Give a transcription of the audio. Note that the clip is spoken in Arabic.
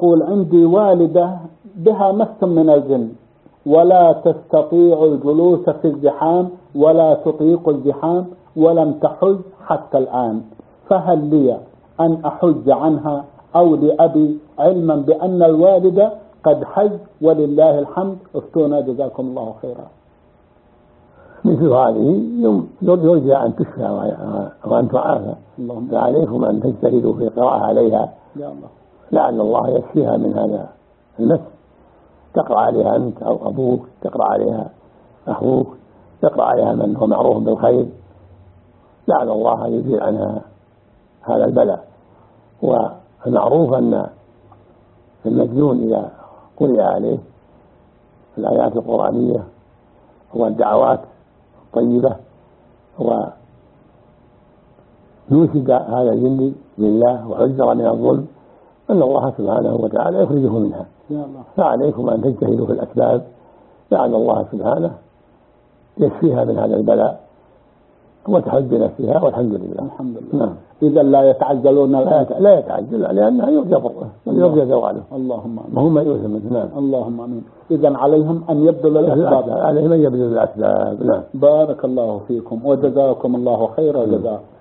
يقول عندي والدة بها مس من الجن ولا تستطيع الجلوس في الزحام ولا تطيق الزحام ولم تحج حتى الآن، فهل لي أن أحج عنها أو لأبي، علما بأن الوالدة قد حج ولله الحمد؟ افتونا جزاكم الله خيرا. مثل هذه يرجى أن تشفى وأن تعافى، فعليكم أن تجتهدوا في قراءة عليها لعل الله يشفيها من هذا المس. تقرأ عليها أنت أو أبوك، تقرأ عليها أخوك، تقرأ عليها من هو معروف بالخير، لعل الله يزيل عنها هذا البلاء. والمعروف أن المجنون إذا قرئ عليه الآيات القرآنية والدعوات الطيبة ونوشد هذا الجن لله وعذر من الظلم أن الله سبحانه وتعالى يخرجه منها. فعليكم أن تجتهدوا في الأسباب لعل الله سبحانه يشفيها من هذا البلاء وتحج بنفسها والحمد لله. الحمد لله. نعم. إذا لا يتعجلون لا يتعجل لأنها يرجى زواله. اللهم آمين. وهم يؤثم. نعم. اللهم آمين. إذا عليهم أن يبذلوا الأسباب. عليهم أن يبذلوا الأسباب. نعم. بارك الله فيكم وجزاكم الله خير الجزاء.